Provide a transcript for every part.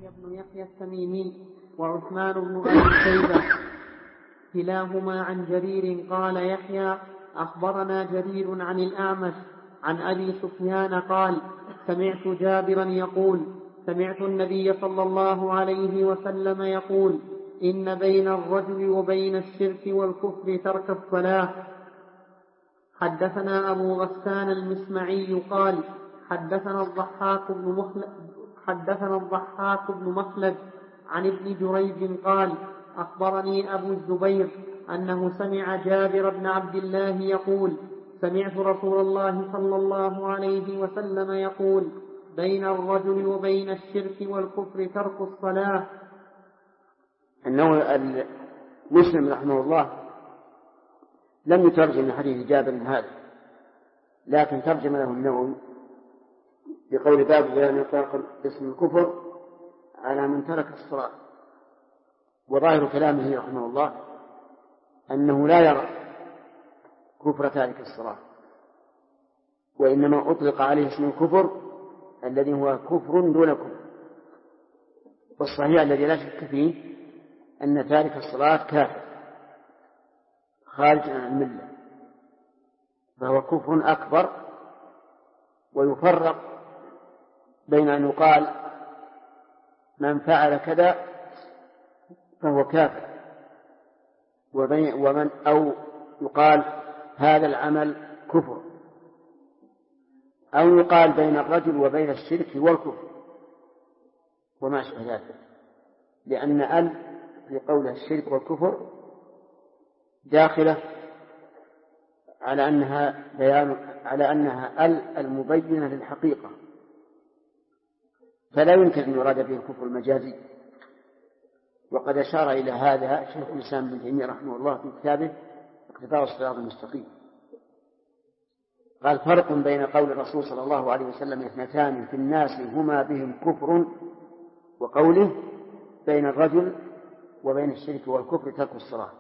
بن يحيى التميمي وعثمان بن أبي شيبة كلاهما عن جرير قال يحيى أخبرنا جرير عن الأعمش عن أبي سفيان قال سمعت جابرا يقول سمعت النبي صلى الله عليه وسلم يقول إن بين الرجل وبين الشرك والكفر ترك الصلاة. حدثنا أبو غسان المسمعي قال حدثنا الضحاك بن مخلد عن ابن جريج قال أخبرني أبو الزبير أنه سمع جابر بن عبد الله يقول سمعت رسول الله صلى الله عليه وسلم يقول بين الرجل وبين الشرك والكفر ترك الصلاة. أنه مسلم رحمه الله لم يترجم حديث جابر هذا، لكن ترجم له النووي بقول باب بيان إطلاق اسم الكفر على من ترك الصلاة. وظاهر كلامه رحمه الله أنه لا يرى كفر تارك الصلاة، وإنما أطلق عليه اسم الكفر الذي هو كفر دون كفر. والصحيح الذي لا شك فيه أن تارك الصلاة كافر خارج عن الملة، فهو كفر أكبر. ويفرق بين أن يقال من فعل كذا فهو كافر، ومن أو يقال هذا العمل كفر، أو يقال بين الرجل وبين الشرك والكفر وما أشبه ذلك، لأن في قوله الشرك والكفر داخلة على أنها المبينة للحقيقة، فلا يمكن أن يراد به الكفر المجازي. وقد أشار إلى هذا شيخ الإسلام ابن تيمية رحمه الله في كتابه اقتضاء الصراط المستقيم. قال فرق بين قول الرسول صلى الله عليه وسلم اثنتان في الناس هما بهم كفر، وقوله بين الرجل وبين الشرك والكفر ترك الصلاة.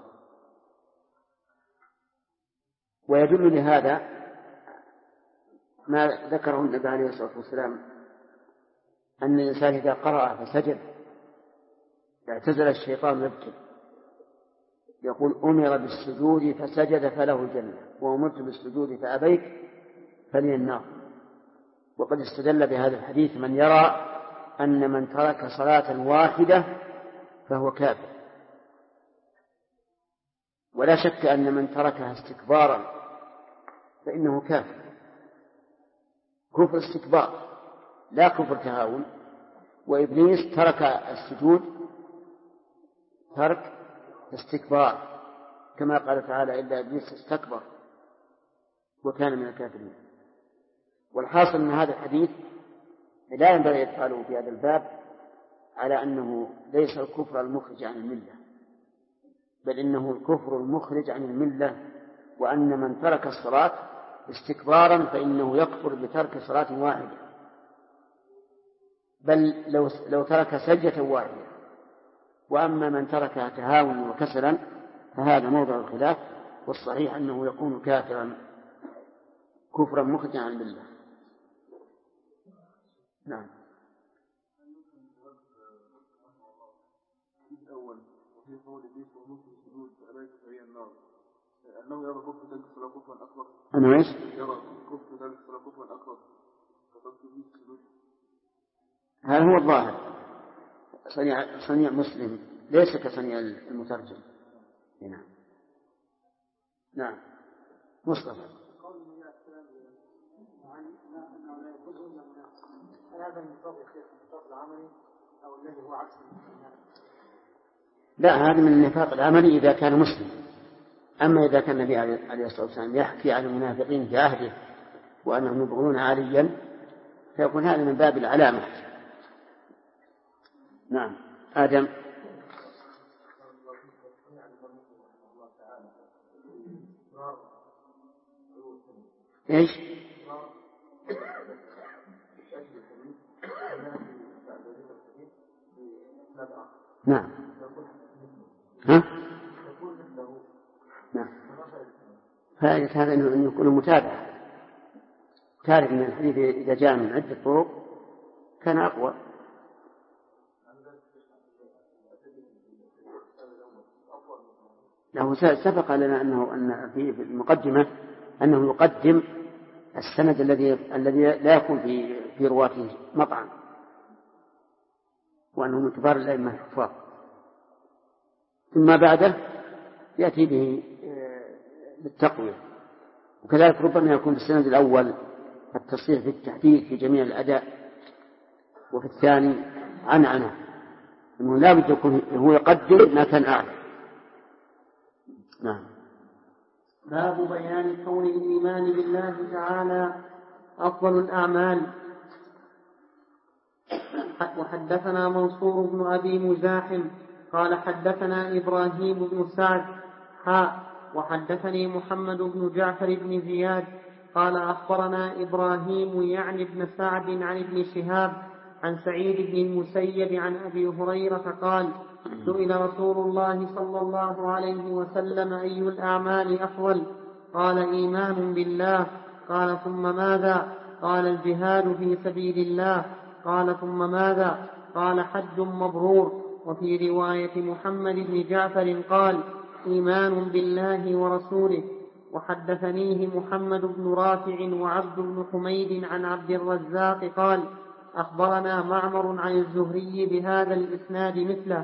ويدل لهذا ما ذكره النبي عليه الصلاة والسلام أن الإنسان إذا قرأ فسجد اعتزل الشيطان يبكي، يقول أمر بالسجود فسجد فله الجنة، وأمرت بالسجود فأبيت فلي النار. وقد استدل بهذا الحديث من يرى أن من ترك صلاة واحدة فهو كافر، ولا شك أن من تركها استكبارا فإنه كافر، كفر استكبار لا كفر تهاون. وإبليس ترك السجود ترك استكبار، كما قال تعالى إلا إبليس استكبر وكان من الكافرين. والحاصل من هذا الحديث لا ينبغي إدخاله في هذا الباب على أنه ليس الكفر المخرج عن الملة، بل إنه الكفر المخرج عن الملة، وأن من ترك الصلاة استكبارا فإنه يكفر بترك صلاة واحدة، بل لو ترك سجدة واحدة. وأما من تركها تهاونا وكسلا فهذا موضع الخلاف، والصحيح أنه يكون كافرا كفرا مخرجا عن الملة. نعم. أنه يرى كفر ذلك الصلاة كفرا أكبر. أنه إيش؟ يرى كفر ذلك الصلاة كفرا أكبر. هذا هو الظاهر، صنيع مسلم ليس كصنيع المترجم. نعم. نعم. مصطفى. هذا النظام يا النفاق العملي أو الذي هو عكس لا، هذا من النفاق العملي إذا كان مسلم. أما إذا كان النبي عليه الصلاة والسلام يحكي عن المنافقين في عهده وأنهم يبغون عليا فيكون هذا من باب العلامة. نعم. آدم. إيش؟ نعم. ها؟ نعم. فائدة هذا أن يكون متابعة. تعرف أن الحديث إذا جاء من عدة طرق كان أقوى. له سبق لنا أن في المقدمة أنه يقدم السند الذي لا يكون في رواته مطعن، وأنه من كبار الأئمة الحفاظ، ثم بعده يأتي به بالتقوية. وكذلك ربما يكون في السند الأول التصريح في التحديث في جميع الأداء، وفي الثاني عنعنة، أنه لا بد يكون هو يقدم ما كان أعلى. نعم. باب بيان كون الإيمان بالله تعالى أفضل الأعمال. وحدثنا منصور بن أبي مزاحم قال حدثنا إبراهيم بن سعد وحدثني محمد بن جعفر بن زياد قال أخبرنا إبراهيم يعني بن سعد عن ابن شهاب عن سعيد بن المسيب عن أبي هريرة قال سئل رسول الله صلى الله عليه وسلم أي الأعمال أفضل؟ قال إيمان بالله. قال ثم ماذا؟ قال الجهاد في سبيل الله. قال ثم ماذا؟ قال حج مبرور. وفي رواية محمد بن جعفر قال إيمان بالله ورسوله. وحدثنيه محمد بن رافع وعبد بن حميد عن عبد الرزاق قال أخبرنا معمر عن الزهري بهذا الإسناد مثله.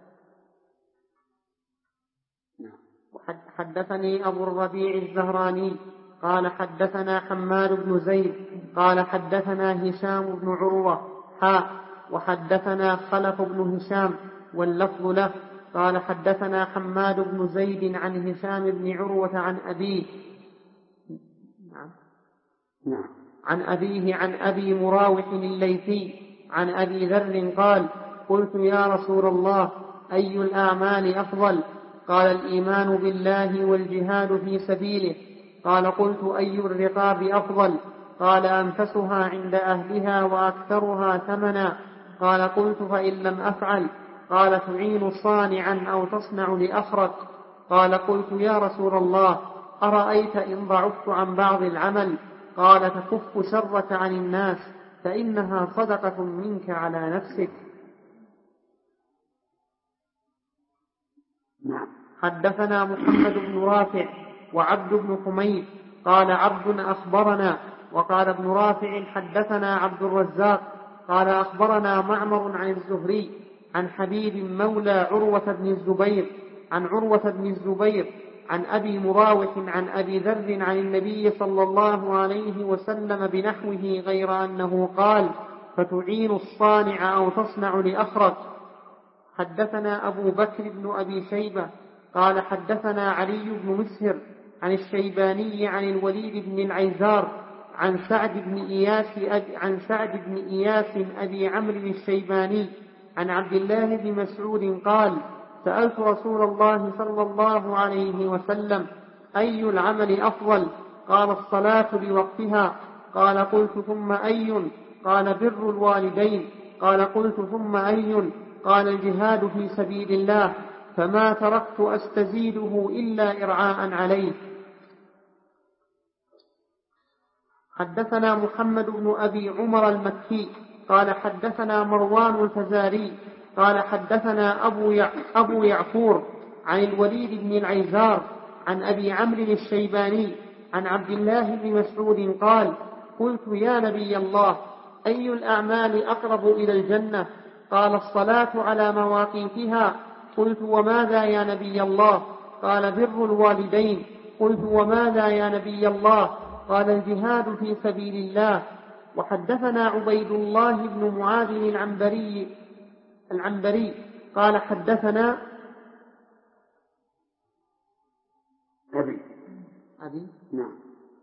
حدثني أبو الربيع الزهراني قال حدثنا حماد بن زيد قال حدثنا هشام بن عروة وحدثنا خلف بن هشام واللفظ له قال حدثنا حماد بن زيد عن هشام بن عروة عن أبيه عن أبيه عن أبي مراوح الليثي عن أبي ذر قال قلت يا رسول الله أي الأعمال أفضل؟ قال الإيمان بالله والجهاد في سبيله. قال قلت أي الرقاب أفضل؟ قال أنفسها عند أهلها وأكثرها ثمنا. قال قلت فإن لم أفعل؟ قال تعين صانعا أو تصنع لأخرك. قال قلت يا رسول الله أرأيت إن ضعفت عن بعض العمل؟ قال تكف شرك عن الناس فإنها صدقة منك على نفسك. حدثنا محمد بن رافع وعبد بن حميد قال عبد أخبرنا وقال ابن رافع حدثنا عبد الرزاق قال أخبرنا معمر عن الزهري عن حبيب مولى عروة بن الزبير عن عروة بن الزبير عن أبي مراوح عن أبي ذر عن النبي صلى الله عليه وسلم بنحوه غير أنه قال فتعين الصانع أو تصنع لأخرك. حدثنا أبو بكر بن أبي شيبة قال حدثنا علي بن مسهر عن الشيباني عن الوليد بن العيزار عن سعد بن إياس أبي عمرو الشيباني عن عبد الله بن مسعود قال سألت رسول الله صلى الله عليه وسلم أي العمل أفضل؟ قال الصلاة لوقتها. قال قلت ثم أي؟ قال بر الوالدين. قال قلت ثم أي؟ قال الجهاد في سبيل الله. فما تركت أستزيده إلا إرعاء عليه. حدثنا محمد بن أبي عمر المكي قال حدثنا مروان الفزاري قال حدثنا أبو يعفور عن الوليد بن العيزار عن أبي عمرو الشيباني عن عبد الله بن مسعود قال قلت يا نبي الله أي الأعمال أقرب إلى الجنة؟ قال الصلاة على مواقيتها. قلت وماذا يا نبي الله؟ قال بر الوالدين. قلت وماذا يا نبي الله؟ قال الجهاد في سبيل الله. وحدثنا عبيد الله بن معاذ العنبري قال حدثنا أبي نعم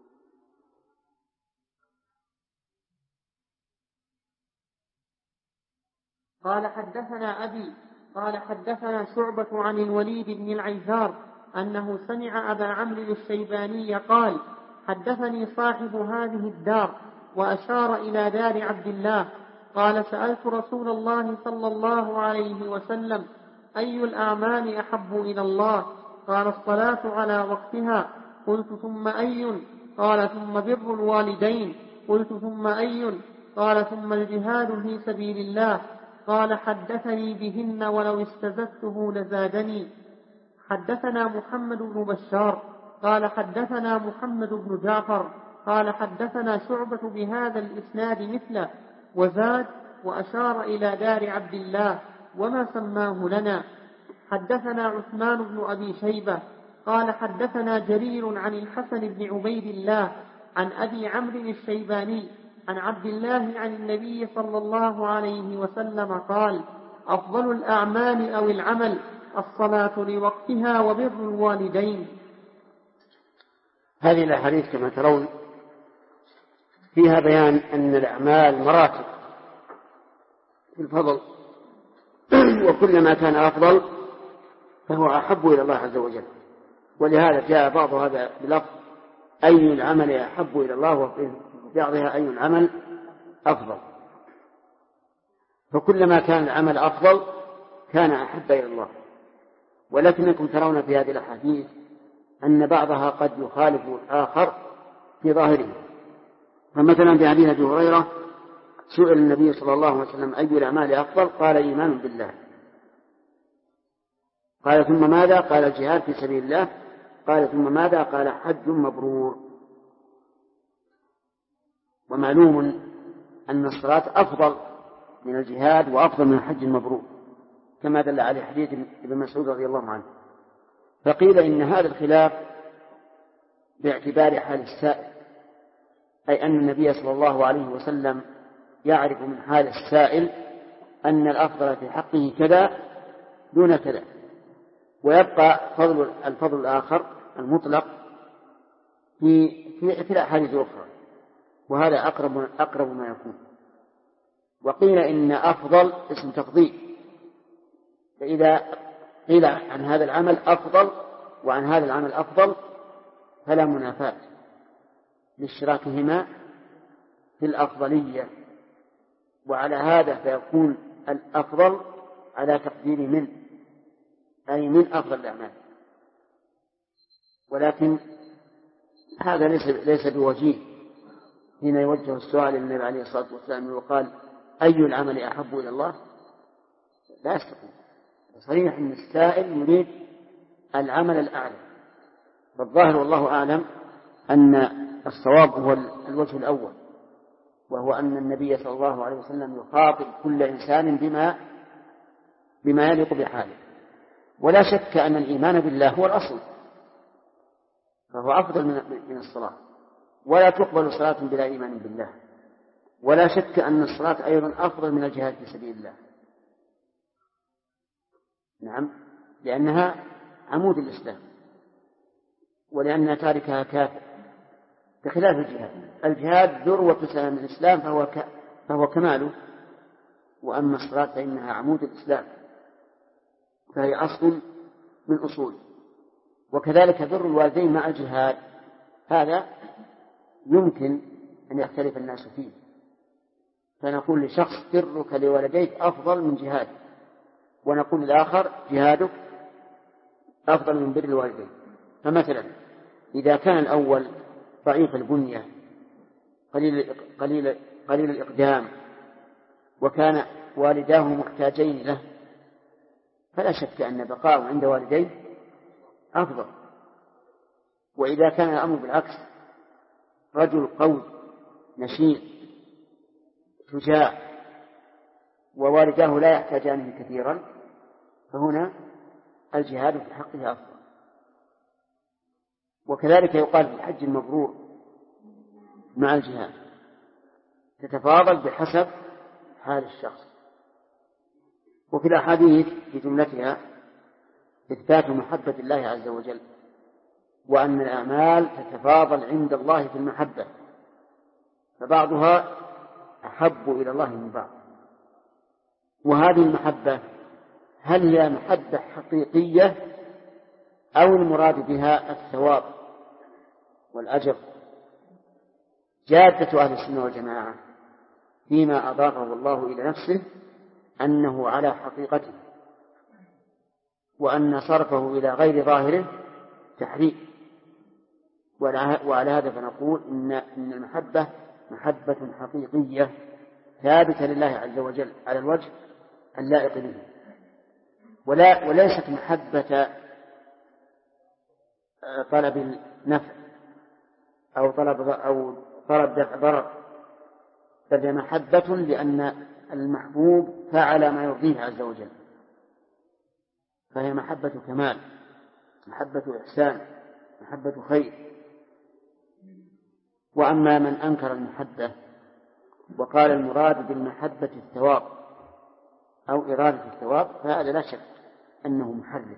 قال حدثنا أبي قال حدثنا شعبة عن الوليد بن العيزار أنه سمع أبا عمرو الشيباني قال حدثني صاحب هذه الدار وأشار إلى دار عبد الله قال سألت رسول الله صلى الله عليه وسلم أي الأعمال أحب إلى الله؟ قال الصلاة على وقتها. قلت ثم أي؟ قال ثم بر الوالدين. قلت ثم أي؟ قال ثم الجهاد في سبيل الله. قال حدثني بهن ولو استزدته لزادني. حدثنا محمد بن بشار قال حدثنا محمد بن جعفر قال حدثنا شعبة بهذا الإسناد مثله وزاد وأشار إلى دار عبد الله وما سماه لنا. حدثنا عثمان بن أبي شيبة قال حدثنا جرير عن الحسن بن عبيد الله عن أبي عمرو الشيباني عن عبد الله عن النبي صلى الله عليه وسلم قال: أفضل الأعمال أو العمل الصلاة لوقتها وبر الوالدين. هذه الأحاديث كما ترون فيها بيان أن الأعمال مراتب في الفضل، وكلما كان أفضل فهو أحب إلى الله عز وجل. ولهذا جاء بعض هذا بلفظ أي العمل أحب إلى الله، وفي بعضها أي العمل أفضل. فكلما كان العمل أفضل كان أحب إلى الله. ولكنكم ترون في هذه الأحاديث أن بعضها قد يخالف الآخر في ظاهره. فمثلا في حديث أبي هريرة سئل النبي صلى الله عليه وسلم أي الأعمال أفضل؟ قال: إيمان بالله. قال: ثم ماذا؟ قال: الجهاد في سبيل الله. قال: ثم ماذا؟ قال: حج مبرور. ومعلوم أن الصلاة أفضل من الجهاد وأفضل من الحج المبرور، كما دل عليه حديث ابن مسعود رضي الله عنه. فقيل إن هذا الخلاف باعتبار حال السائل، أي أن النبي صلى الله عليه وسلم يعرف من حال السائل أن الأفضل في حقه كذا دون كذا، ويبقى الفضل الآخر المطلق في الأحاديث الأخرى، وهذا أقرب ما يكون. وقيل إن أفضل اسم تفضيل، فإذا قيل عن هذا العمل أفضل وعن هذا العمل أفضل فلا منافاة لاشتراكهما في الأفضلية، وعلى هذا فيكون الأفضل على تقدير من، أي من أفضل الأعمال. ولكن هذا ليس بوجيه حين يوجه السؤال للنبي عليه الصلاة والسلام وقال: أي العمل أحب إلى الله؟ لا يستطيع. صريح أن السائل يريد العمل الأعلى. والظاهر والله أعلم أن الصواب هو الوجه الأول، وهو أن النبي صلى الله عليه وسلم يخاطب كل إنسان بما يليق بحاله. ولا شك أن الإيمان بالله هو الأصل، فهو أفضل من الصلاة، ولا تقبل صلاة بلا إيمان بالله. ولا شك أن الصلاة أيضا أفضل من الجهاد في سبيل الله، نعم، لأنها عمود الإسلام، ولأن تاركها كافر، بخلاف الجهاد ذروة سلام الإسلام فهو كماله، وأما الصلاة فإنها عمود الإسلام، فهي أصل من أصول. وكذلك بر الوالدين مع الجهاد، هذا يمكن أن يختلف الناس فيه، فنقول لشخص برك لوالديك أفضل من جهاد، ونقول للآخر جهادك أفضل من بر الوالدين. فمثلا إذا كان الأول ضعيف البنية قليل الإقدام وكان والداه محتاجين له، فلا شك أن بقاءه عند والديه أفضل. وإذا كان الأمر بالعكس، رجل قوي نشيط شجاع ووالداه لا يحتاجانه كثيرا، فهنا الجهاد في حقه أفضل. وكذلك يقال في الحج المبرور مع الجهاد، تتفاضل بحسب حال الشخص. وفي الأحاديث في جملتها إثبات محبة الله عز وجل، وأن الأعمال تتفاضل عند الله في المحبة، فبعضها أحب إلى الله من بعض. وهذه المحبة هل هي محبة حقيقية أو المراد بها الثواب والأجر؟ جادة أهل السنة والجماعة فيما أضافه الله إلى نفسه أنه على حقيقته، وأن صرفه إلى غير ظاهره تحريف. وعلى هذا فنقول إن المحبة محبة حقيقية ثابتة لله عز وجل على الوجه اللائق به، وليست محبة طلب النفع أو طلب دفع ضرر، بل محبة لأن المحبوب فعل ما يرضيه عز وجل، فهي محبة كمال، محبة إحسان، محبة خير. وأما من أنكر المحبة وقال المراد بالمحبة الثواب أو إرادة الثواب، فهذا لا شك أنه محرف.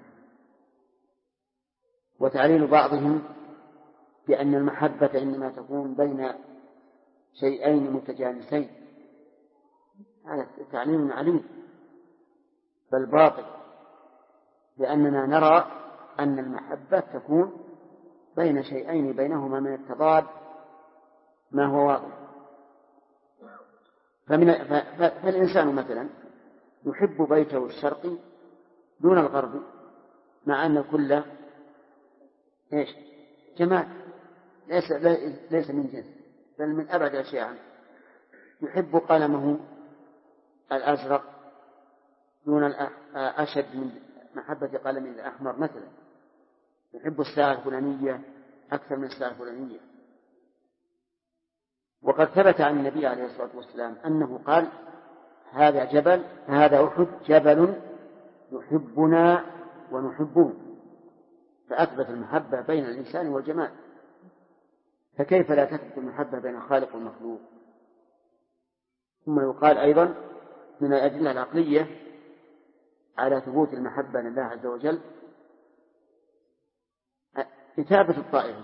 وتعليل بعضهم بأن المحبة إنما تكون بين شيئين متجانسين، هذا تعليل عليم بل باطل، لأننا نرى أن المحبة تكون بين شيئين بينهما من التضاد ما هو واضح. فالإنسان مثلا يحب بيته الشرقي دون الغربي، مع أن كل جمال ليس من جنس بل من أبعد الأشياء عنه. يحب قلمه الأزرق دون أشد من محبة قلمه الأحمر مثلا، يحب الساعة الفلانية أكثر من الساعة الفلانية. وقد ثبت عن النبي عليه الصلاة والسلام أنه قال: هذا أحد جبل يحبنا ونحبه، فأثبت المحبة بين الإنسان والجمال، فكيف لا تثبت المحبة بين الخالق والمخلوق؟ ثم يقال أيضا من الأدلة العقلية على ثبوت المحبة لله عز وجل إثابة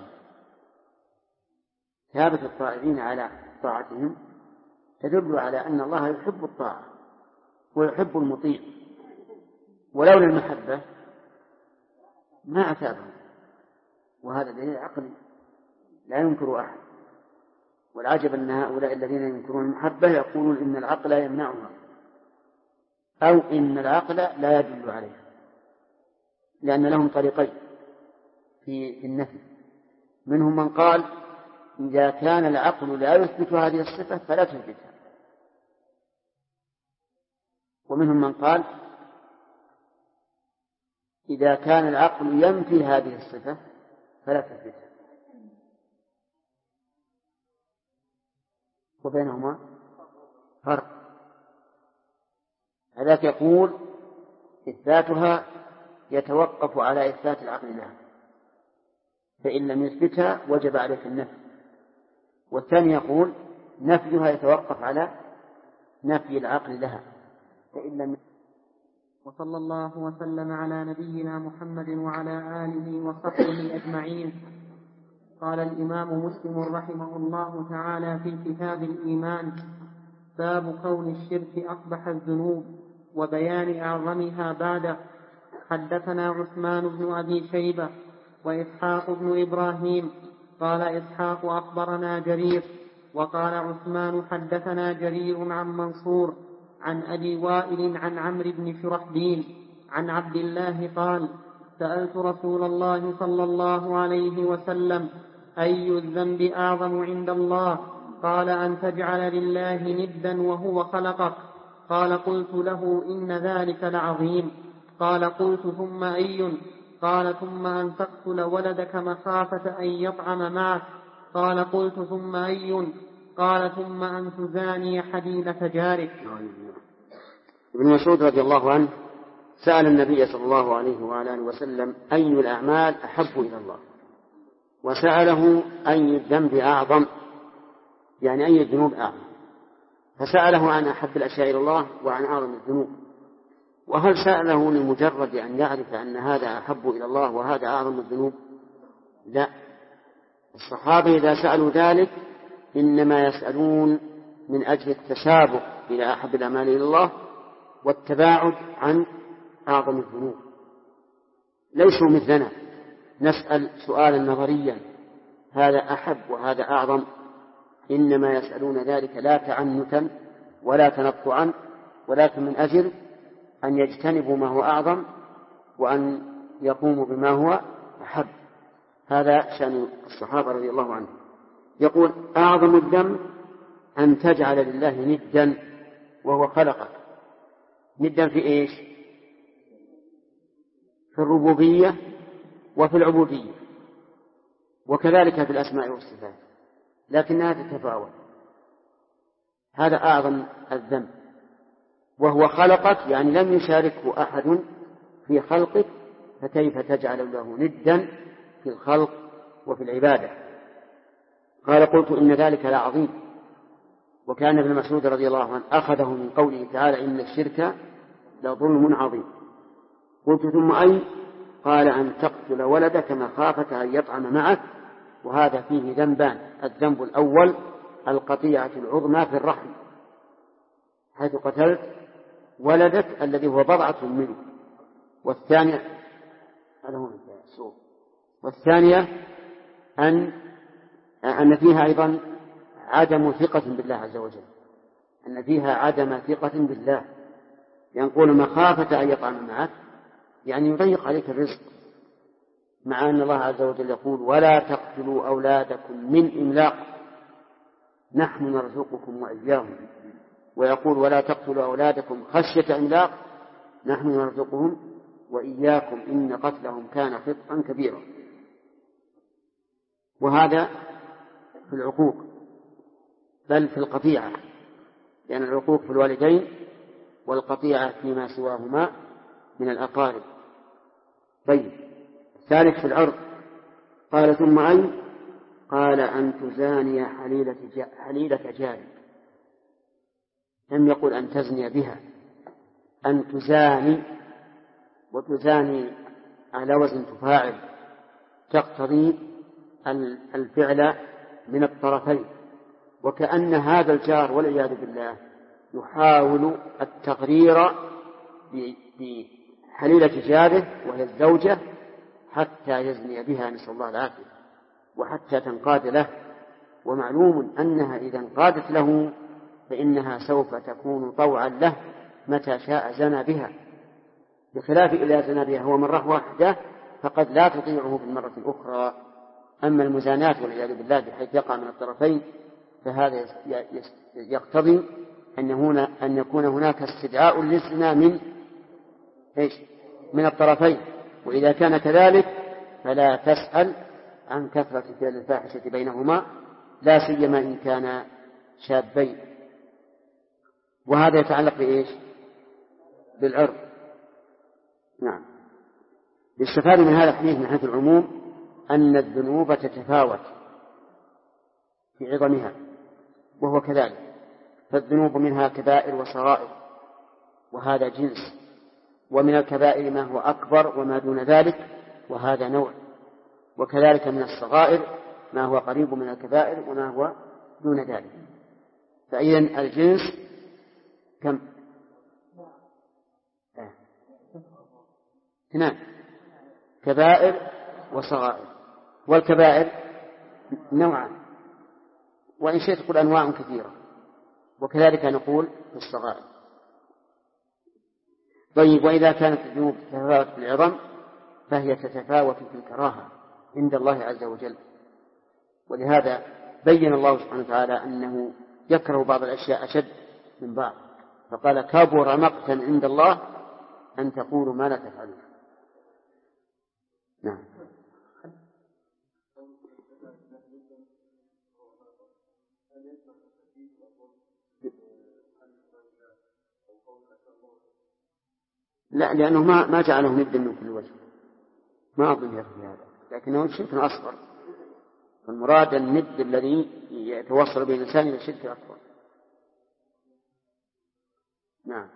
الطائعين على طاعتهم تدل على أن الله يحب الطاعة ويحب المطيع، ولولا المحبة ما أثابهم، وهذا دليل عقلي لا ينكر أحد. والعجب أن هؤلاء الذين ينكرون المحبة يقولون إن العقل يمنعها أو إن العقل لا يدل عليها، لأن لهم طريقين في النفي. منهم من قال: إذا كان العقل لا يثبت هذه الصفة فلا تثبتها، ومنهم من قال: إذا كان العقل ينفي هذه الصفة فلا تثبتها، وبينهما فرق. هذاك يقول إثباتها يتوقف على إثبات العقل لها، فإن لم يثبتها وجب عليك النفي. والثاني يقول نفيها يتوقف على نفي العقل لها فإن لم. وصلى الله وسلم على نبينا محمد وعلى آله وصحبه أجمعين. قال الإمام مسلم رحمه الله تعالى في كتاب الإيمان: باب كون الشرك أقبح الذنوب وبيان أعظمها بعده. حدثنا عثمان بن أبي شيبة وإسحاق بن إبراهيم. قال إسحاق: أخبرنا جرير. وقال عثمان: حدثنا جرير عن منصور عن أبي وائل عن عمرو بن شرحبيل عن عبد الله قال: سألت رسول الله صلى الله عليه وسلم: أي الذنب أعظم عند الله؟ قال: أن تجعل لله ندا وهو خلقك. قال: قلت له: إن ذلك لعظيم. قال: قلت: ثم أي؟ قال: ثم أن تقتل ولدك مخافة أن يطعم معك. قال: قلت: ثم أي؟ قال: ثم أن تزاني حليلة جارك. ابن مسعود رضي الله عنه سأل النبي صلى الله عليه وآله وسلم: أي الأعمال أحب إلى الله؟ وسأله: أي الذنب أعظم، يعني أي الذنوب أعظم؟ فسأله عن أحب الأشياء إلى الله وعن أعظم الذنوب. وهل سأله لمجرد أن يعرف أن هذا أحب إلى الله وهذا أعظم الذنوب؟ لا، الصحابة إذا سألوا ذلك إنما يسألون من أجل التسابق إلى أحب الأعمال إلى الله والتباعد عن أعظم الذنوب. ليسوا مثلنا نسأل سؤالا نظريا هذا أحب وهذا أعظم، إنما يسألون ذلك لا تعنتا ولا تنطعا، ولكن من أجل أن يجتنبوا ما هو أعظم وأن يقوموا بما هو أحب. هذا شأن الصحابة رضي الله عنهم. يقول: أعظم الذنب أن تجعل لله ندا وهو خلقك. ندا في إيش؟ في الربوبية وفي العبودية. وكذلك في الأسماء والصفات، لكنها تتفاوت. هذا أعظم الذنب، وهو خلقك، يعني لم يشاركه أحد في خلقك، فكيف تجعل له ندا في الخلق وفي العبادة؟ قال قلت إن ذلك لعظيم. وكان ابن مسعود رضي الله عنه أخذه من قوله تعالى إن الشرك لظلم عظيم. قلت ثم أي؟ قال أن تقتل ولدك مخافة أن يطعم معك، وهذا فيه ذنبان. الذنب الأول القطيعة العظمى في الرحم، حيث قتلت ولدك الذي هو بضعة منه. والثانية أن فيها أيضا عدم ثقة بالله عز وجل، أن فيها عدم ثقة بالله، ينقول مخافة أن يطعم معك، يعني يضيق عليك الرزق، مع أن الله عز وجل يقول ولا تقتلوا أولادكم من إملاق نحن نرزقكم وإياهم، ويقول ولا تقتلوا أولادكم خشية إملاق نحن نرزقهم وإياكم إن قتلهم كان خطأ كبيرا. وهذا في العقوق، بل في القطيعة، لأن العقوق في الوالدين والقطيعة فيما سواهما من الأقارب. طيب، الثالث في العرض. قال ثم أي؟ قال أن تزاني حليلة جارك. لم يقل أن تزني بها، أن تزاني، وتزاني على وزن تفاعل، تقتضي الفعل من الطرفين، وكأن هذا الجار والعياذ بالله يحاول التغرير بحليلة جاره وهي الزوجة حتى يزني بها، نسأل الله العافية، وحتى تنقاد له. ومعلوم أنها إذا انقادت له فإنها سوف تكون طوعا له متى شاء زنى بها، بخلاف إذا زنى بها هو مرة واحدة فقد لا تطيعه في المرة الأخرى. أما المزانات والعياذ بالله بحيث يقع من الطرفين فهذا يقتضي أن يكون هناك استدعاء للزنا من الطرفين، وإذا كان كذلك فلا تسأل عن كثرة فعل الفاحشة بينهما، لا سيما إن كان شابين. وهذا يتعلق بإيش؟ بالعرض. نعم. يستفاد من هذا الحديث من حيث العموم أن الذنوب تتفاوت في عظمها، وهو كذلك، فالذنوب منها كبائر وصغائر، وهذا جنس، ومن الكبائر ما هو أكبر وما دون ذلك، وهذا نوع، وكذلك من الصغائر ما هو قريب من الكبائر وما هو دون ذلك. فإذن الجنس كم؟ اثنان، كبائر وصغائر، والكبائر نوعان، وإن شئت تقول أنواع كثيرة، وكذلك نقول في الصغائر. طيب، وإذا كانت الذنوب تتفاوت في العظم فهي تتفاوت في الكراهة عند الله عز وجل، ولهذا بين الله سبحانه وتعالى أنه يكره بعض الأشياء أشد من بعض، فقال كبر مقتا عند الله أن تقولوا ما لا تفعلون. نعم. لا، لأنه ما جعله ندا من كل وجه، ما أظن في هذا، لكنه شرك أصغر، المراد الند الذي يتوصل به الإنسان إلى الشرك الأكبر. نعم.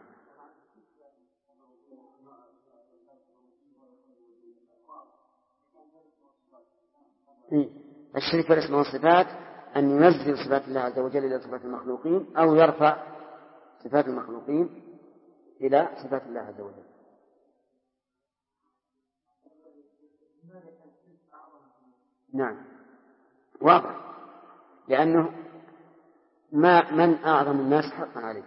الشرك بالاسم والصفات أن ينزل صفات الله عز وجل إلى صفات المخلوقين، أو يرفع صفات المخلوقين إلى صفات الله عز وجل. نعم، واضح، لأنه من أعظم الناس حقا عليه؟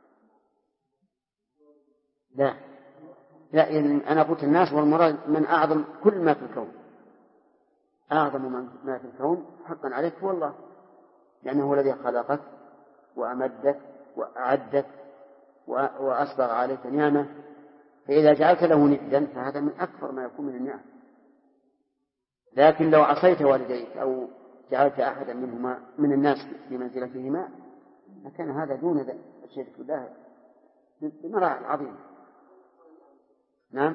لا، أنا قلت الناس، والمراد من أعظم كل ما في الكون، أعظم ما في الكون حقا عليك هو الله، لأنه هو الذي خلقك وأمدك وأعدك وأسبغ عليك نعمة، فإذا جعلت له ندا فهذا من أكثر ما يكون من النعم. لكن لو عصيت والديك أو جعلت أحدا منهما من الناس بمنزلتهما لكان هذا دون الشرك بالله بمراحل عظيمة. نعم.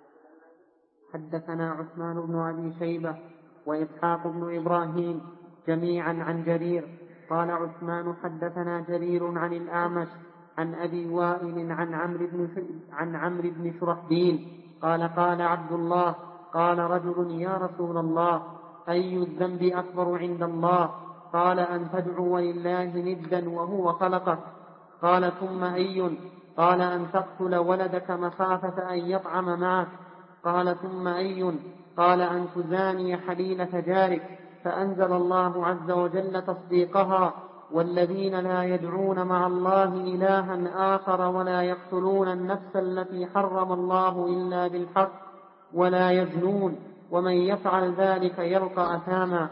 حدثنا عثمان بن أبي شيبة وإسحاق بن إبراهيم جميعا عن جرير. قال عثمان حدثنا جرير عن الأعمش عن أبي وائل عن عمرو بن شرحبيل قال قال عبد الله قال رجل يا رسول الله أي الذنب أكبر عند الله؟ قال أن تدعو لله ندا وهو خلقك. قال ثم أي؟ قال أن تقتل ولدك مخافة أن يطعم معك. قال ثم أي؟ قال أن تزاني حليلة جارك. فأنزل الله عز وجل تصديقها والذين لا يدعون مع الله إلها آخر ولا يقتلون النفس التي حرم الله إلا بالحق ولا يزنون ومن يفعل ذلك يلقى أثاما.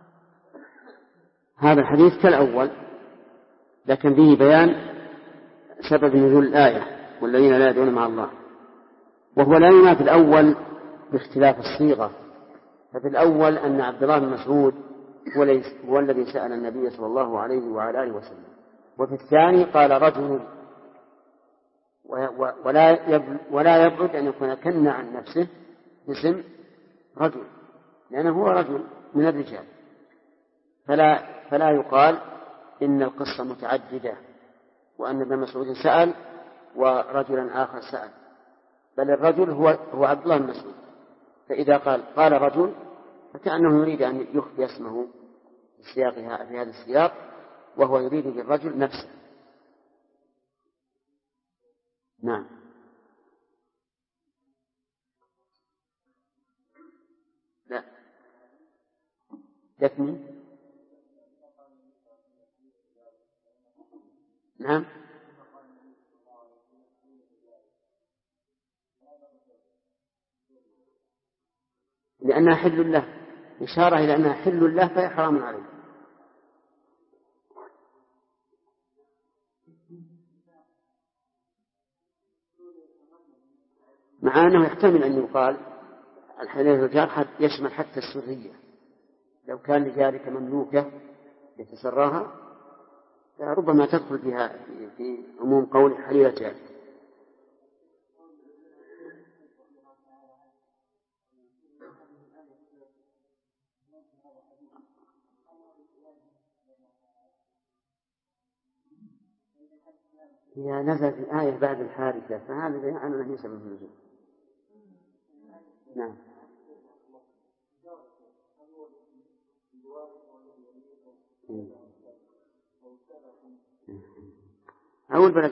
هذا الحديث كالأول لكن فيه بيان سبب نزول الآية والذين لا يدعون مع الله، وهو لا ينافي الأول باختلاف الصيغة. ففي الأول أن عبد الله بن مسعود هو الذي سأل النبي صلى الله عليه وعلى آله وسلم، وفي الثاني قال رجل، ولا يبعد أن يكون كنى عن نفسه باسم رجل لأنه هو رجل من الرجال، فلا يقال إن القصة متعددة وأن ابن مسعود سأل ورجلا آخر سأل، بل الرجل هو عبد الله بن مسعود. فإذا قال رجل فكأنه يريد أن يخفي اسمه في هذا السياق، وهو يريد بالرجل نفسه. نعم. لا يكمل. نعم. لأنها حل له، إشارة إلى أنها حل له فهي حرام عليه. مع أنه يحتمل أن يقال الحلال الجار يشمل حتى السرية، لو كان لذلك مملوكة يتسراها ربما تدخل بها في عموم قول حليلة جار. إذا نزلت الآية بعد الحادثة فهذا يعني أنه سبب النزول. نعم. أول بلد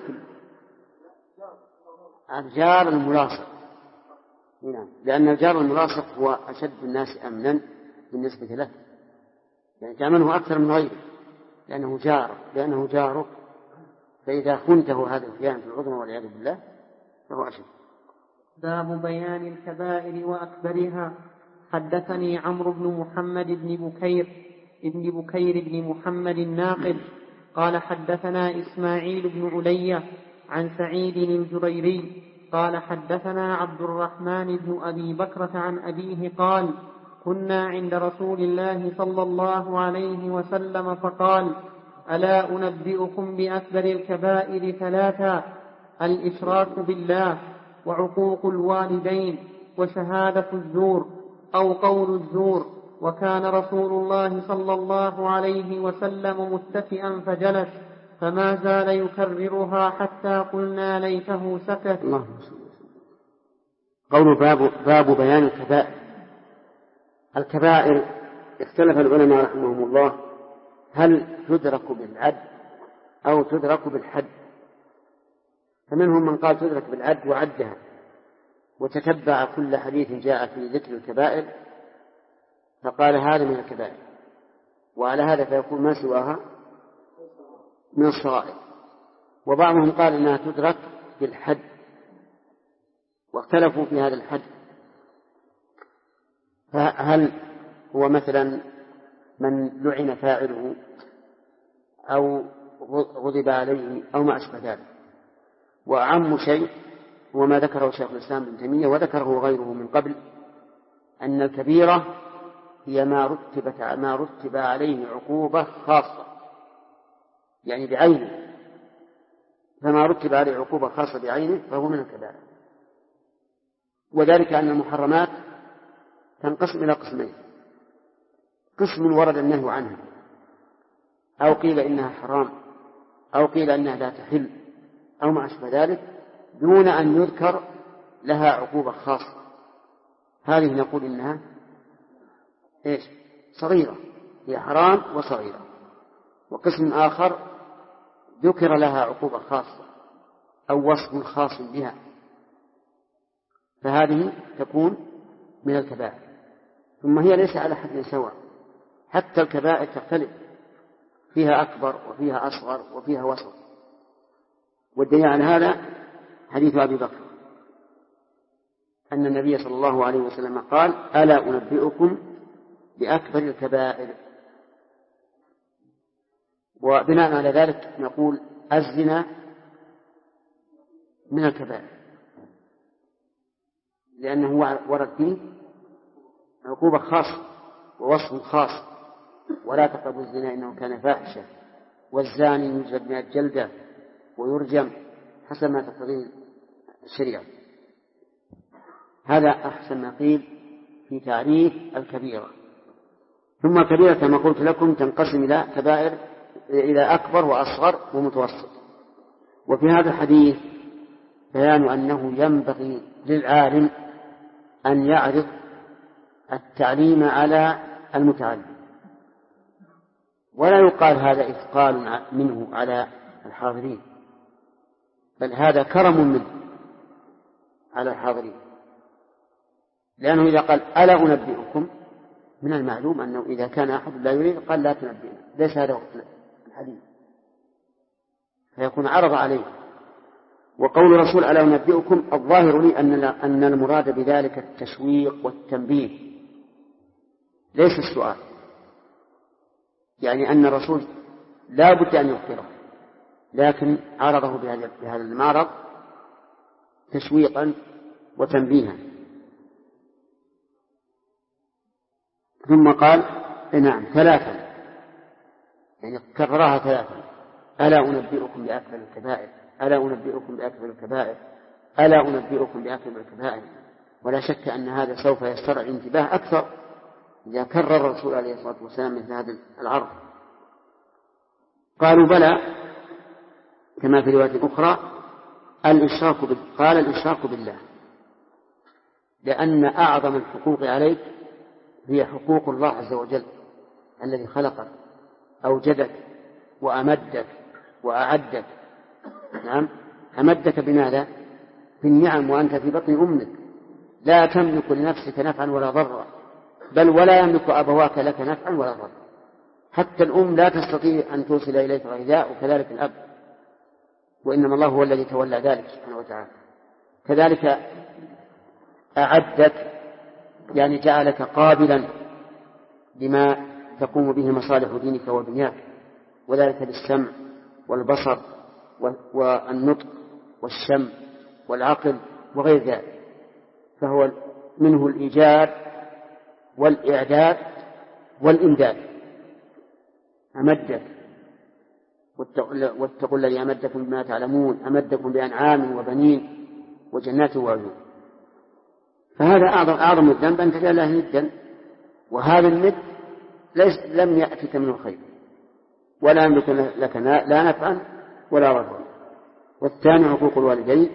الجار الملاصق. نعم. لأن الجار الملاصق هو أشد الناس أمنا بالنسبة له، يعني تأمنه أكثر من غيره لأنه جارك، فإذا خنته هذا الخيانة في العظمى والعياذ بالله فهو أشد. باب بيان الكبائر وأكبرها. حدثني عمرو بن محمد بن بكير بن محمد الناقد قال حدثنا إسماعيل بن علية عن سعيد الجريري قال حدثنا عبد الرحمن بن أبي بكرة عن أبيه قال كنا عند رسول الله صلى الله عليه وسلم فقال ألا أنبئكم بأكبر الكبائر ثلاثا: الإشراك بالله وعقوق الوالدين وشهادة الزور أو قول الزور. وكان رسول الله صلى الله عليه وسلم متكئا فجلس فما زال يكررها حتى قلنا ليته سكت. قول باب بيان الكبائر. الكبائر اختلف العلماء رحمهم الله هل تدرك بالعد أو تدرك بالحد، فمنهم من قال تدرك بالعد وعدها وتتبع كل حديث جاء في ذكر الكبائر فقال هذا من الكبائر، وعلى هذا فيكون ما سواها من الصغائر. وبعضهم قال إنها تدرك بالحد واختلفوا في هذا الحد، فهل هو مثلا من لعن فاعله أو غضب عليه أو ما أشبه ذلك. وأعم شيء هو ما ذكره شيخ الإسلام ابن تيمية وذكره غيره من قبل، أن الكبيرة هي ما رتب عليه عقوبة خاصة، يعني بعينه، فما رتب عليه عقوبة خاصة بعينه فهو من الكبائر. وذلك أن المحرمات تنقسم إلى قسمين: قسم ورد النهي عنها، أو قيل إنها حرام، أو قيل إنها لا تحل، أو ما أشبه ذلك، دون أن يذكر لها عقوبة خاصة. هذه نقول إنها صغيرة، هي حرام وصغيرة. وقسم آخر ذكر لها عقوبة خاصة أو وصف خاص بها، فهذه تكون من الكبائر. ثم هي ليس على حد سواء، حتى الكبائر تختلف، فيها أكبر وفيها أصغر وفيها وسط. والدليل على هذا حديث أبي بكر أن النبي صلى الله عليه وسلم قال: ألا أنبئكم بأكبر الكبائر؟ وبناء على ذلك نقول الزنا من الكبائر، لأنه ورد فيه عقوبة خاصة ووصف خاص: ولا تقربوا الزنا إنه كان فاحشة، والزاني يجلد 100 جلدة ويرجم حسب ما تقتضيه الشريعة. هذا أحسن ما قيل في تعريف الكبيرة. ثم الكبيرة كما قلت لكم تنقسم إلى كبائر، إلى أكبر وأصغر ومتوسط. وفي هذا الحديث بيان أنه ينبغي للعالم أن يعرض التعليم على المتعلم، ولا يقال هذا إثقال منه على الحاضرين، بل هذا كرم منه على الحاضرين. لأنه إذا قال: ألا أنبئكم، من المعلوم أنه إذا كان أحد لا يريد قال: لا تنبئنا، ليس هذا الحديث، فيكون عرض عليه. وقول الرسول: ألا أنبئكم، الظاهر لي أن المراد بذلك التشويق والتنبيه، ليس السؤال، يعني أن الرسول لا بد أن يخبره، لكن عرضه بهذا المعرض تشويقا وتنبيها. ثم قال: نعم، 3، يعني كررها 3: ألا أنبئكم بأكبر الكبائر، ألا أنبئكم بأكبر الكبائر، ألا أنبئكم بأكبر الكبائر. ولا شك أن هذا سوف يسترعي الانتباه أكثر إذا كرر الرسول عليه الصلاة والسلام مثل هذا العرض. قالوا: بلى، كما في رواية أخرى: قال: الإشراك بالله، لأن أعظم الحقوق عليك هي حقوق الله عز وجل الذي خلقك، أوجدك وأمدك وأعدك. نعم، أمدك بماذا؟ بالنعم، وأنت في بطن أمك لا تملك لنفسك نفعا ولا ضرا، بل ولا يملك أبواك لك نفعا ولا ضرا. حتى الأم لا تستطيع أن توصل إليك غذاء، وكذلك الأب، وإنما الله هو الذي تولى ذلك سبحانه وتعالى. كذلك أعدك، يعني جعلك قابلا لما تقوم به مصالح دينك ودنياك، وذلك بالسمع والبصر والنطق والشم والعقل وغير ذلك. فهو منه الإيجاد والإعداد والإمداد. أمدك، واتقوا الذي أمدكم بما تعلمون، أمدكم بأنعام وبنين وجنات وعيون. فهذا أعظم الذنب أن تجعل له ندا، وهذا الند لم يأتك منه خير، ولا يملك لك لا نفعا ولا ضرا. والثاني عقوق الوالدين.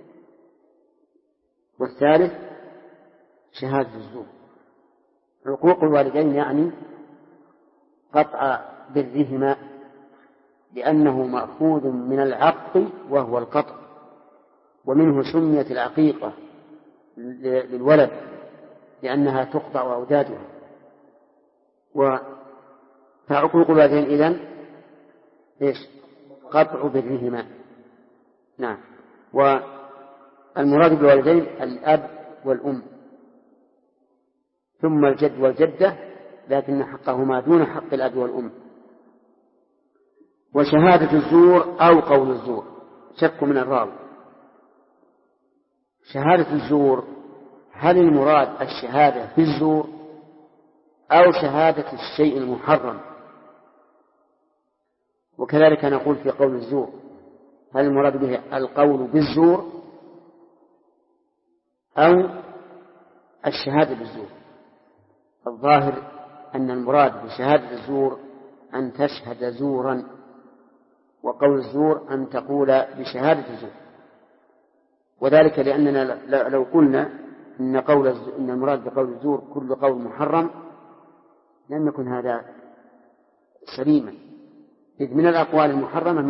والثالث شهادة الزور. عقوق الوالدين يعني قطع برهما، لأنه مأخوذ من العق وهو القطع، ومنه سميت العقيقة للولد لأنها تقطع أودادها. فعقوق الوالدين إذن قطع برهما. نعم. والمراد بالوالدين الأب والأم، ثم الجد والجدة، لكن حقهما دون حق الأب والأم. وشهادة الزور أو قول الزور، شك من الراوي. شهادة الزور، هل المراد الشهادة في الزور أو شهادة الشيء المحرم. وكذلك نقول في قول الزور، هل المراد به القول بالزور أو الشهادة بالزور؟ الظاهر أن المراد بشهادة الزور أن تشهد زورا، وقول الزور أن تقول بشهادة الزور. وذلك لأننا لو قلنا إن المراد بقول الزور كل قول محرم لم يكن هذا سليما، إذ من الأقوال المحرمة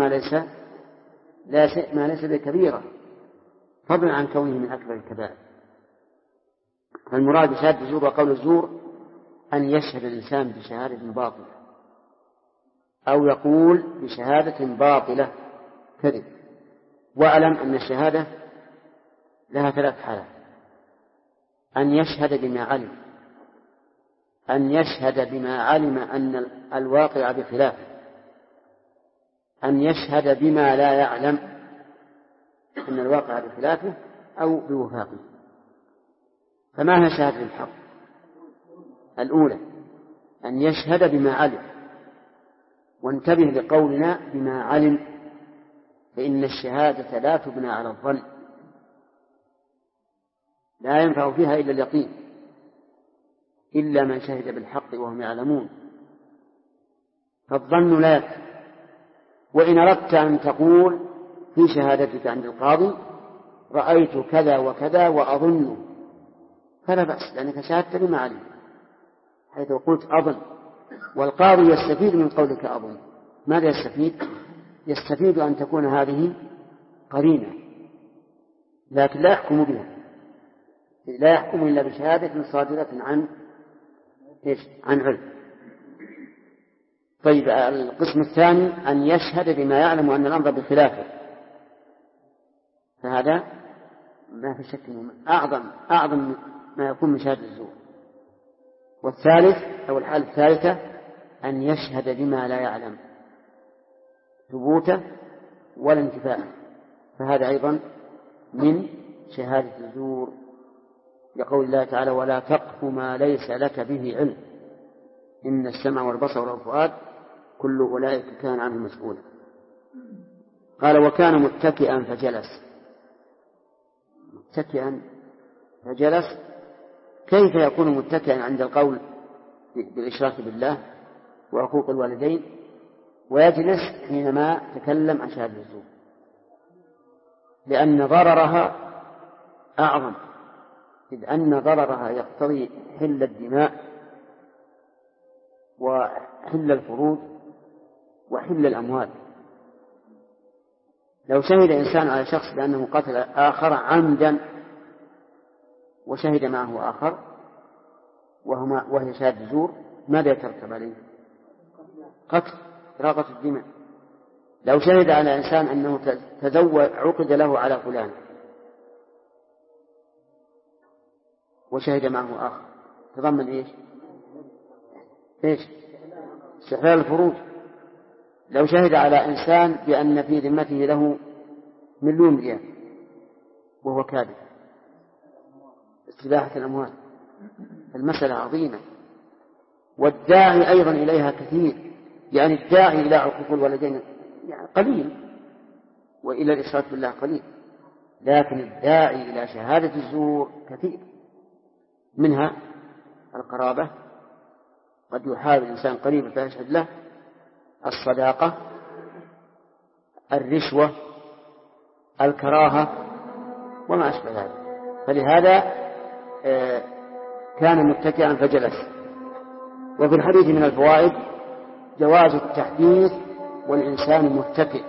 ما ليس بكبيرة، فضلا عن كونه من أكبر الكبائر. فالمراد بشهادة الزور وقول الزور أن يشهد الإنسان بشهادة باطلة أو يقول بشهادة باطلة كذب. وأعلم أن الشهادة لها 3 حالات: أن يشهد بما علم، أن يشهد بما علم أن الواقع بخلافه، أن يشهد بما لا يعلم أن الواقع بخلافه أو بوفاقه. فما هي شهادة الحق؟ الأولى أن يشهد بما علم، وانتبه لقولنا بما علم، فإن الشهادة لا تبنى على الظن، لا ينفع فيها إلا اليقين، إلا من شهد بالحق وهم يعلمون، فالظن لا يكفي. وإن أردت أن تقول في شهادتك عند القاضي رأيت كذا وكذا وأظن، فلا بأس، لأنك شهدت بما علم، حيث قلت أظن، والقاضي يستفيد من قولك أظن. ماذا يستفيد؟ يستفيد أن تكون هذه قرينة، لكن لا يحكم بها، لا يحكم إلا بشهادة صادرة عن علم. طيب، القسم الثاني أن يشهد بما يعلم أن الأمر بخلافه، فهذا ما في شك منه أعظم ما يكون من شهادة الزور. والثالث أو الحالة الثالثة أن يشهد بما لا يعلم ثبوته ولا انتفاءه، فهذا أيضا من شهادة الزور، لقول الله تعالى: ولا تقف ما ليس لك به علم إن السمع والبصر والفؤاد كل أولئك كان عنه مسؤولا. قال: وكان متكئا فجلس. متكئا فجلس، كيف يكون متكئا عند القول بالإشراك بالله وعقوق الوالدين ويجلس حينما تكلم عن شهادة الزور؟ لأن ضررها أعظم، إذ أن ضررها يقتضي حل الدماء وحل الفروج وحل الأموال. لو شهد إنسان على شخص بأنه قتل آخر عمدا وشهد معه آخر وهي شهادة زور، ماذا يترتب عليه؟ قتل، إراقة الدماء. لو شهد على إنسان أنه عقد له على فلان وشهد معه آخر، تضمن إيش؟ استحلال الفروج. لو شهد على إنسان بأن في ذمته له 1,000,000 ريال وهو كاذب، استباحة الأموال. المسألة عظيمة، والداعي أيضا إليها كثير، يعني الداعي إلى عقوق الوالدين يعني قليل، وإلى الإشراك بالله قليل، لكن الداعي إلى شهادة الزور كثير. منها القرابة، قد يحاول الإنسان قريبا فيشهد له، الصداقة، الرشوة، الكراهة وما أشبه ذلك. فلهذا كان متكئا فجلس. وفي الحديث من الفوائد جواز التحديث والإنسان متكئ.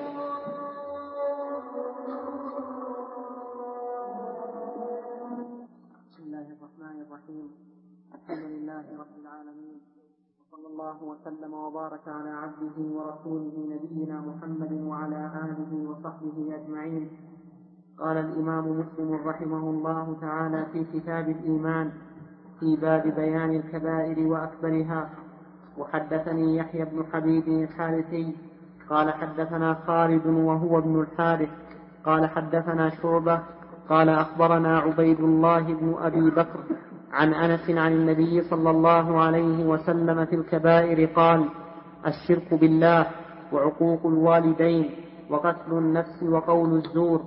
بسم الله الرحمن الرحيم. الحمد لله رب العالمين، وصلى الله وسلم وبارك على عبده ورسوله نبينا محمد وعلى آله وصحبه أجمعين. قال الإمام مسلم رحمه الله تعالى في كتاب الإيمان في باب بيان الكبائر وأكبرها: وحدثني يحيى بن حبيب الحارثي قال حدثنا خالد وهو ابن الحارث قال حدثنا شعبة قال أخبرنا عبيد الله بن أبي بكر عن أنس عن النبي صلى الله عليه وسلم في الكبائر قال: الشرك بالله وعقوق الوالدين وقتل النفس وقول الزور.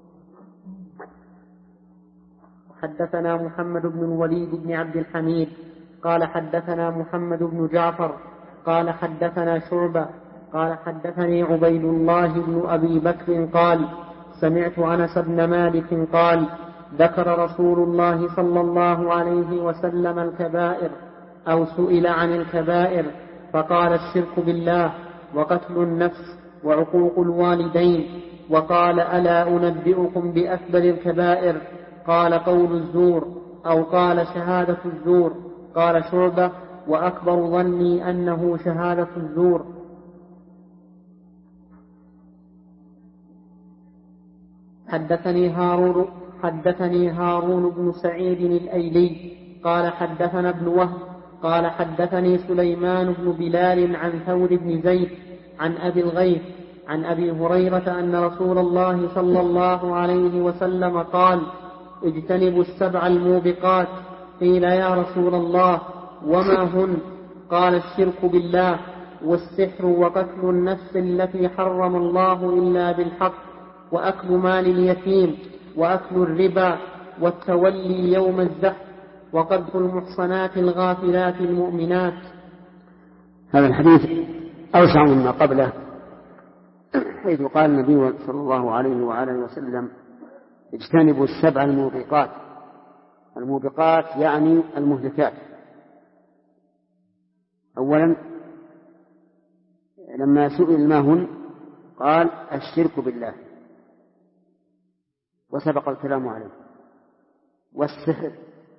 حدثنا محمد بن الوليد بن عبد الحميد قال حدثنا محمد بن جعفر قال حدثنا شعبة قال حدثني عبيد الله بن أبي بكر قال: سمعت أنس بن مالك قال: ذكر رسول الله صلى الله عليه وسلم الكبائر أو سئل عن الكبائر فقال: الشرك بالله وقتل النفس وعقوق الوالدين، وقال: ألا أنبئكم بأكبر الكبائر؟ قال: قول الزور، أو قال: شهادة الزور. قال شعبة: وأكبر ظني أنه شهادة الزور. حدثني هارون بن سعيد الأيلي قال حدثنا ابن وهب قال حدثني سليمان بن بلال عن ثور بن زيد عن أبي الغيث عن أبي هريرة أن رسول الله صلى الله عليه وسلم قال: اجتنبوا السبع الموبقات. قيل: يا رسول الله وما هن؟ قال: الشرك بالله والسحر وقتل النفس التي حرم الله إلا بالحق وأكل مال اليتيم وأكل الربا والتولي يوم الزحف وقذف المحصنات الغافلات المؤمنات. هذا الحديث أوسع مما قبله، حيث قال النبي صلى الله عليه وآله وسلم: اجتنبوا السبع الموبقات. الموبقات يعني المهلكات. أولا لما سئل ما هن قال: الشرك بالله، وسبق الكلام عليه. والسحر،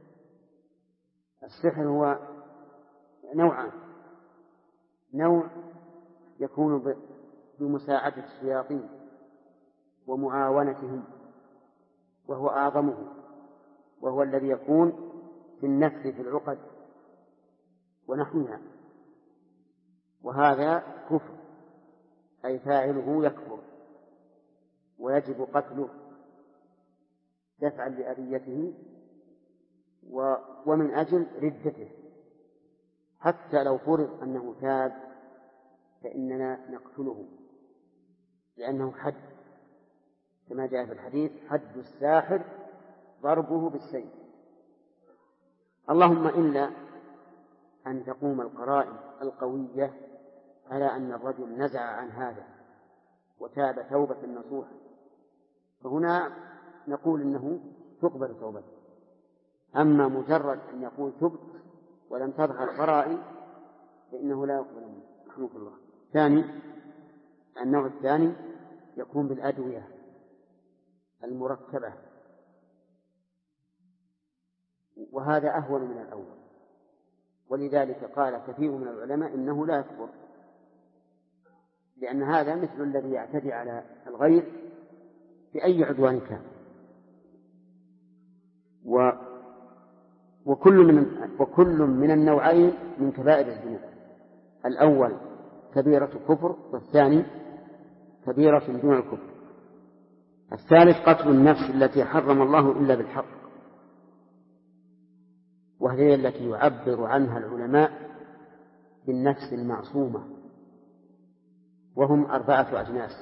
السحر هو نوعان: نوع يكون بمساعدة الشياطين ومعاونتهم وهو أعظمه، وهو الذي يكون في النفس في العقد ونحوها، وهذا كفر، أي فاعله يكفر ويجب قتله دفعا لأذيته ومن أجل ردته. حتى لو فرض أنه تاب فإننا نقتله، لأنه حد، كما جاء في الحديث: حد الساحر ضربه بالسيف. اللهم إلا أن تقوم القرائن القوية على أن الرجل نزع عن هذا وتاب توبة نصوحا، فهنا نقول إنه تقبل توبته. أما مجرد أن يقول تبت ولم تظهر قرائن فإنه لا يقبل منه. رحمك الله. النوع الثاني يكون بالأدوية المركبة، وهذا أهون من الأول، ولذلك قال كثير من العلماء إنه لا يكفر، لأن هذا مثل الذي يعتدي على الغير بأي عدوان كان. وكل من النوعين من كبائر الذنوب: الأول كبيرة كفر، والثاني كبيرة دون الكفر. الثالث قتل النفس التي حرم الله إلا بالحق، وهي التي يعبر عنها العلماء بالنفس المعصومة، وهم 4 أجناس: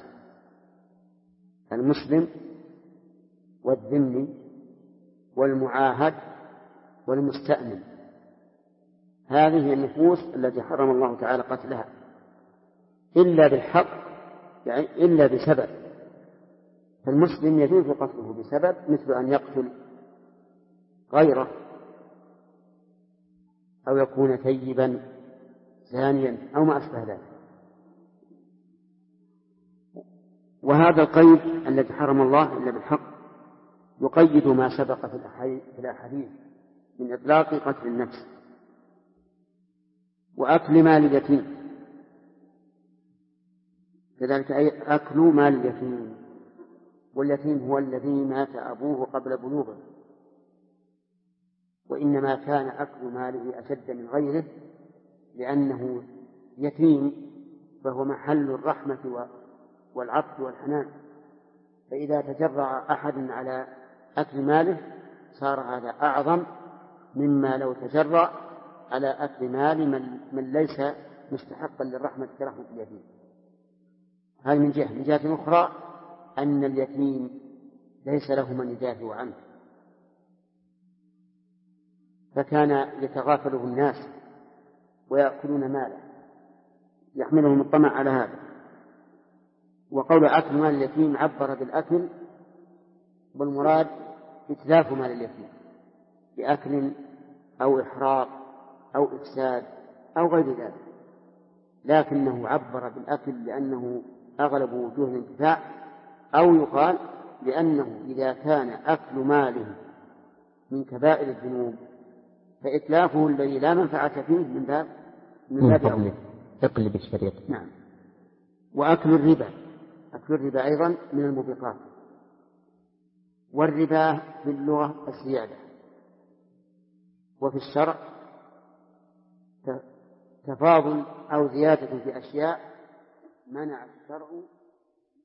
المسلم والذمي والمعاهد والمستأمن. هذه هي النفوس التي حرم الله تعالى قتلها إلا بالحق، يعني إلا بسبب. فالمسلم يجوز قتله بسبب، مثل أن يقتل غيره، أو يكون ثيبا زانيا أو ما أشبه ذلك. وهذا القيد الذي حرم الله إلا بالحق يقيد ما سبق في الأحاديث من إطلاق قتل النفس وأكل مال اليتيم، كذلك أكل مال اليتيم. واليتيم هو الذي مات أبوه قبل بلوغه، وإنما كان أكل ماله أشد من غيره لأنه يتيم، فهو محل الرحمة والعطف والحنان. فإذا تجرع أحد على أكل ماله صار هذا أعظم مما لو تجرأ على أكل مال من ليس مستحقا للرحمة كرحمة اليتيم. هذا من جهة. من جهة أخرى أن اليتيم ليس له من يدافع عنه، فكان يتغافله الناس ويأكلون ماله يحملهم الطمع على هذا. وقول أكل مال اليتيم عبر بالأكل، والمراد إتلاف مال اليتيم بأكل أو إحراق أو إفساد أو غير ذلك، لكنه عبر بالأكل لأنه أغلب وجوه الانتفاع، أو يقال لأنه إذا كان أكل ماله من كبائر الذنوب فإتلافه الذي لا منفعة فيه من باب أولى. اقلب الشريط. نعم. وأكل الربا أيضا من الموبقات. والربا في اللغة الزيادة، وفي الشرع تفاضل أو زيادة في أشياء منع الشرع